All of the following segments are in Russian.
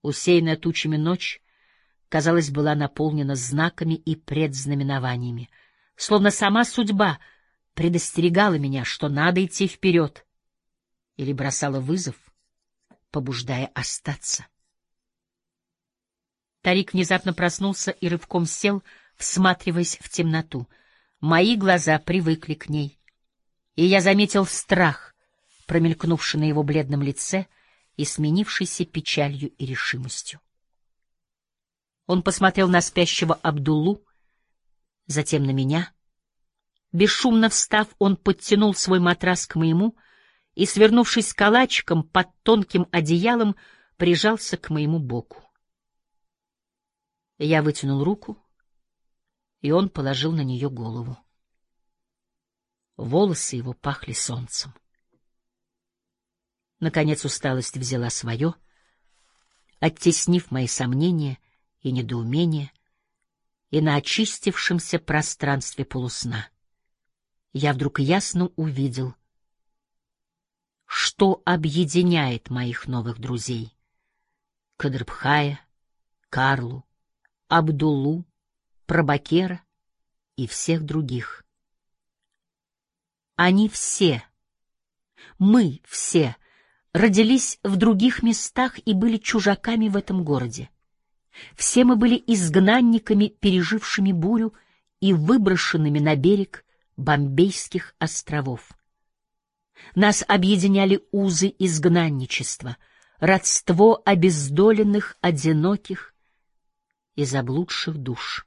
Усеянная тучами ночь, казалось, была наполнена знаками и предзнаменованиями, словно сама судьба предостерегала меня, что надо идти вперед, или бросала вызов, побуждая остаться. Тарик внезапно проснулся и рывком сел, всматриваясь в темноту. Мои глаза привыкли к ней, и я заметил страх, промелькнувший на его бледном лице и сменившийся печалью и решимостью. Он посмотрел на спящего Абдуллу, затем на меня. Бесшумно встав, он подтянул свой матрас к моему и, свернувшись калачиком под тонким одеялом, прижался к моему боку. Я вытянул руку, и он положил на нее голову. Волосы его пахли солнцем. Наконец усталость взяла свое, оттеснив мои сомнения и недоумения, и на очистившемся пространстве полусна я вдруг ясно увидел, что объединяет моих новых друзей — Кадрбхая, Карлу, Абдуллу, Прабакера и всех других. Они все, мы все, родились в других местах и были чужаками в этом городе. Все мы были изгнанниками, пережившими бурю и выброшенными на берег Бомбейских островов. Нас объединяли узы изгнанничества, родство обездоленных, одиноких и заблудших душ.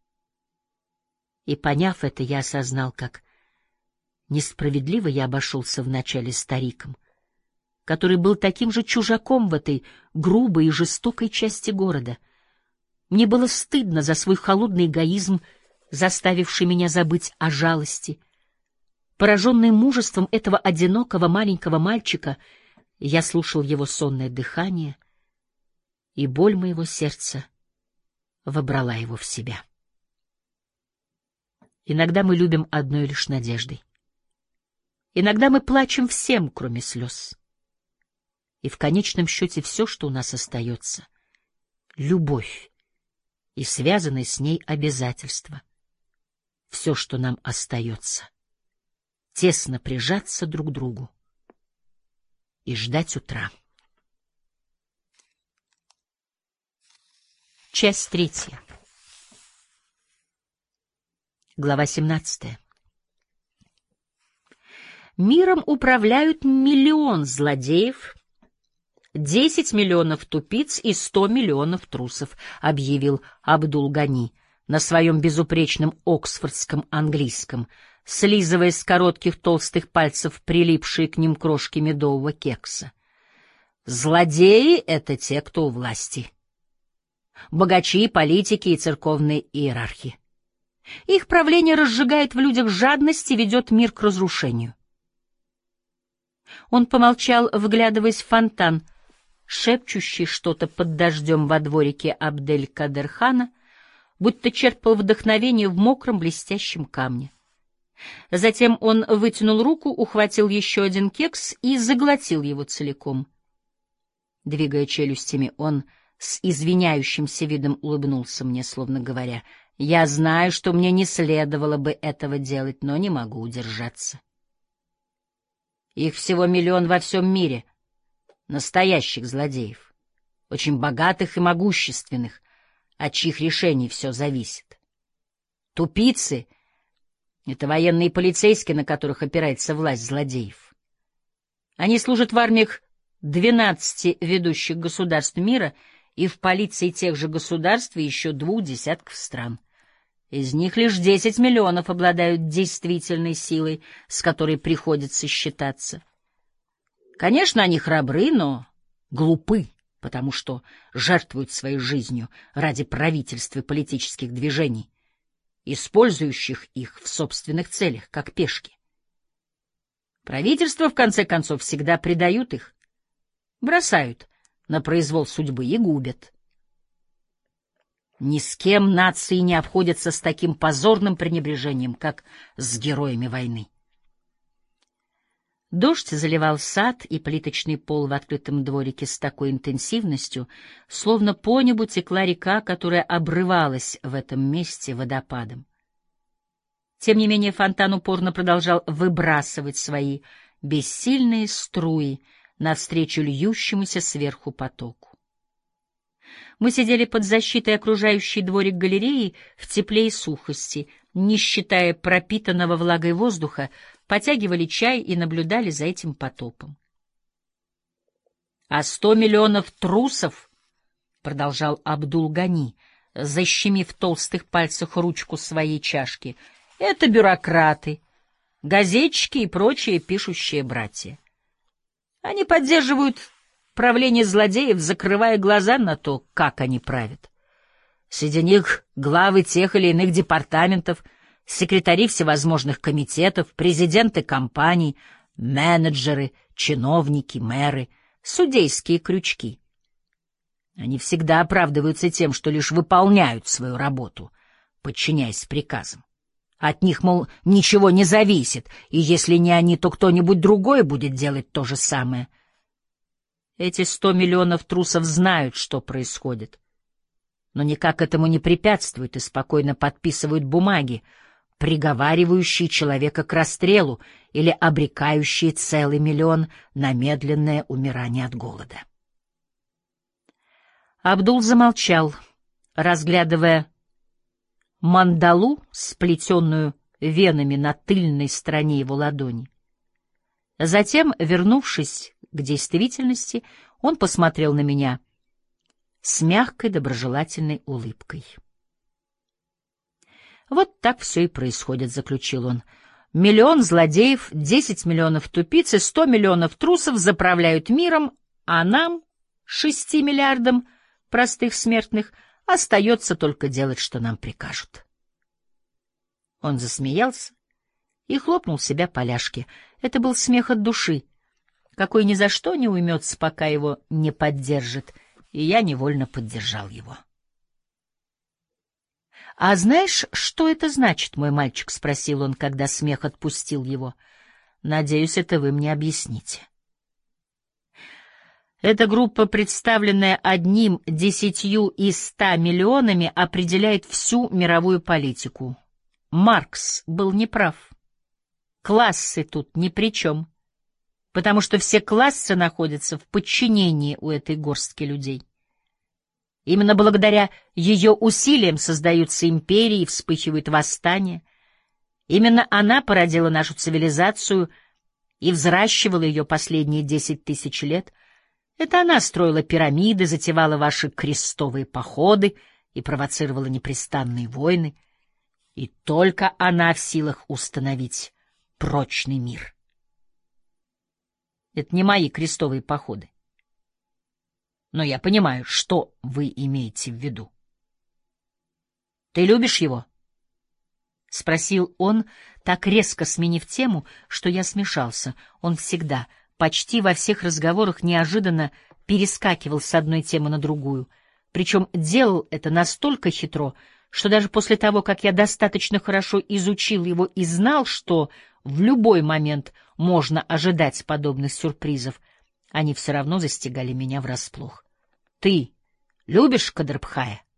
И, поняв это, я осознал, как несправедливо я обошелся вначале с Тариком, который был таким же чужаком в этой грубой и жестокой части города. Мне было стыдно за свой холодный эгоизм, заставивший меня забыть о жалости. Пораженный мужеством этого одинокого маленького мальчика, я слушал его сонное дыхание, и боль моего сердца вобрала его в себя. Иногда мы любим одной лишь надеждой. Иногда мы плачем всем, кроме слез. И в конечном счете все, что у нас остается — любовь и связанные с ней обязательства. Все, что нам остается — тесно прижаться друг к другу и ждать утра. Часть 3. Глава 17. Миром управляют 1 миллион злодеев, 10 миллионов тупиц и 100 миллионов трусов, объявил Абдул-Гани на своем безупречном оксфордском английском, слизывая с коротких толстых пальцев прилипшие к ним крошки медового кекса. Злодеи — это те, кто у власти. Богачи, политики и церковные иерархи. Их правление разжигает в людях жадность и ведет мир к разрушению. Он помолчал, вглядываясь в фонтан, шепчущий что-то под дождем во дворике Абдель-Кадер-хана, будто черпал вдохновение в мокром блестящем камне. Затем он вытянул руку, ухватил еще один кекс и заглотил его целиком. Двигая челюстями, он с извиняющимся видом улыбнулся мне, словно говоря: «Я знаю, что мне не следовало бы этого делать, но не могу удержаться. Их всего 1 миллион во всем мире, настоящих злодеев, очень богатых и могущественных, от чьих решений все зависит. Тупицы — это военные и полицейские, на которых опирается власть злодеев. Они служат в армиях 12 ведущих государств мира и в полиции тех же государств и еще 2 десятков стран. Из них лишь 10 миллионов обладают действительной силой, с которой приходится считаться. Конечно, они храбры, но глупы, потому что жертвуют своей жизнью ради правительства и политических движений, использующих их в собственных целях, как пешки. Правительства, в конце концов, всегда предают их, бросают на произвол судьбы и губят. Ни с кем нации не обходятся с таким позорным пренебрежением, как с героями войны. Дождь заливал сад и плиточный пол в открытом дворике с такой интенсивностью, словно по небу текла река, которая обрывалась в этом месте водопадом. Тем не менее фонтан упорно продолжал выбрасывать свои бессильные струи навстречу льющемуся сверху потоку. Мы сидели под защитой окружающей дворик галереи в тепле и сухости, не считая пропитанного влагой воздуха, потягивали чай и наблюдали за этим потопом. «А 100 миллионов трусов, — продолжал Абдул-Гани, защемив в толстых пальцах ручку своей чашки, — это бюрократы, газетчики и прочие пишущие братья. Они поддерживают правление злодеев, закрывая глаза на то, как они правят. Среди них главы тех или иных департаментов, секретари всевозможных комитетов, президенты компаний, менеджеры, чиновники, мэры, судейские крючки. Они всегда оправдываются тем, что лишь выполняют свою работу, подчиняясь приказам. От них, мол, ничего не зависит, и если не они, то кто-нибудь другой будет делать то же самое. Эти 100 миллионов трусов знают, что происходит, но никак этому не препятствуют и спокойно подписывают бумаги, приговаривающие человека к расстрелу или обрекающие целый миллион на медленное умирание от голода. Абдул замолчал, разглядывая мандалу, сплетенную венами на тыльной стороне его ладони. Затем, вернувшись к действительности, он посмотрел на меня с мягкой доброжелательной улыбкой. «Вот так все и происходит», — заключил он. «Миллион злодеев, 10 миллионов тупиц и 100 миллионов трусов заправляют миром, а нам, 6 миллиардам простых смертных, остается только делать, что нам прикажут». Он засмеялся и хлопнул себя по ляжке. Это был смех от души, какой ни за что не уймется, пока его не поддержит, и я невольно поддержал его. «А знаешь, что это значит, мой мальчик?» — спросил он, когда смех отпустил его. «Надеюсь, это вы мне объясните». Эта группа, представленная 1, 10 и 100 миллионами, определяет всю мировую политику. Маркс был неправ. Классы тут ни при чем, потому что все классы находятся в подчинении у этой горстки людей. Именно благодаря ее усилиям создаются империи и вспыхивают восстания. Именно она породила нашу цивилизацию и взращивала ее последние 10 тысяч лет. Это она строила пирамиды, затевала ваши крестовые походы и провоцировала непрестанные войны. И только она в силах установить прочный мир. Это не мои крестовые походы. Но я понимаю, что вы имеете в виду. «Ты любишь его?» — спросил он, так резко сменив тему, что я смешался. Он всегда, почти во всех разговорах неожиданно перескакивал с одной темы на другую. Причем делал это настолько хитро, что даже после того, как я достаточно хорошо изучил его и знал, что в любой момент можно ожидать подобных сюрпризов, они все равно застигали меня врасплох. «Ты любишь Кадрбхая?»